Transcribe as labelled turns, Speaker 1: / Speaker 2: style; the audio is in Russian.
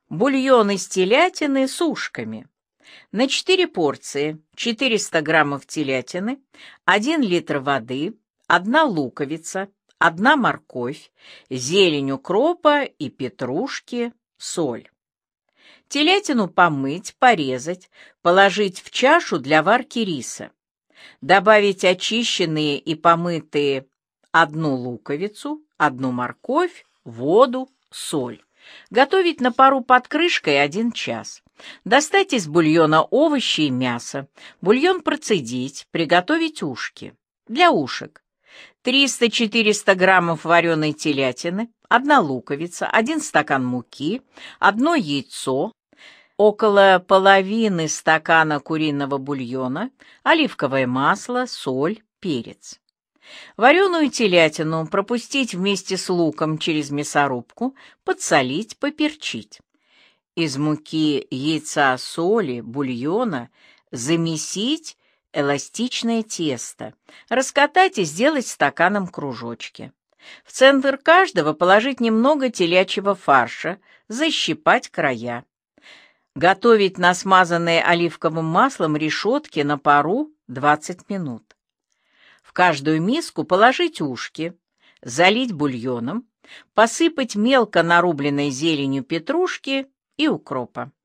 Speaker 1: Бульон из телятины с ушками. На 4 порции 400 граммов телятины, 1 литр воды, 1 луковица, 1 морковь, зелень укропа и петрушки, соль. Телятину помыть, порезать, положить в чашу для варки риса. Добавить очищенные и помытые 1 луковицу, 1 морковь, воду, соль. Готовить на пару под крышкой 1 час. Достать из бульона овощи и мясо. Бульон процедить, приготовить ушки. Для ушек 300-400 граммов вареной телятины, 1 луковица, 1 стакан муки, 1 яйцо, около половины стакана куриного бульона, оливковое масло, соль, перец. Вареную телятину пропустить вместе с луком через мясорубку, подсолить, поперчить. Из муки, яйца, соли, бульона замесить эластичное тесто, раскатать и сделать стаканом кружочки. В центр каждого положить немного телячьего фарша, защипать края. Готовить на смазанной оливковым маслом решетке на пару 20 минут. В каждую миску положить ушки, залить бульоном, посыпать мелко нарубленной зеленью петрушки и укропа.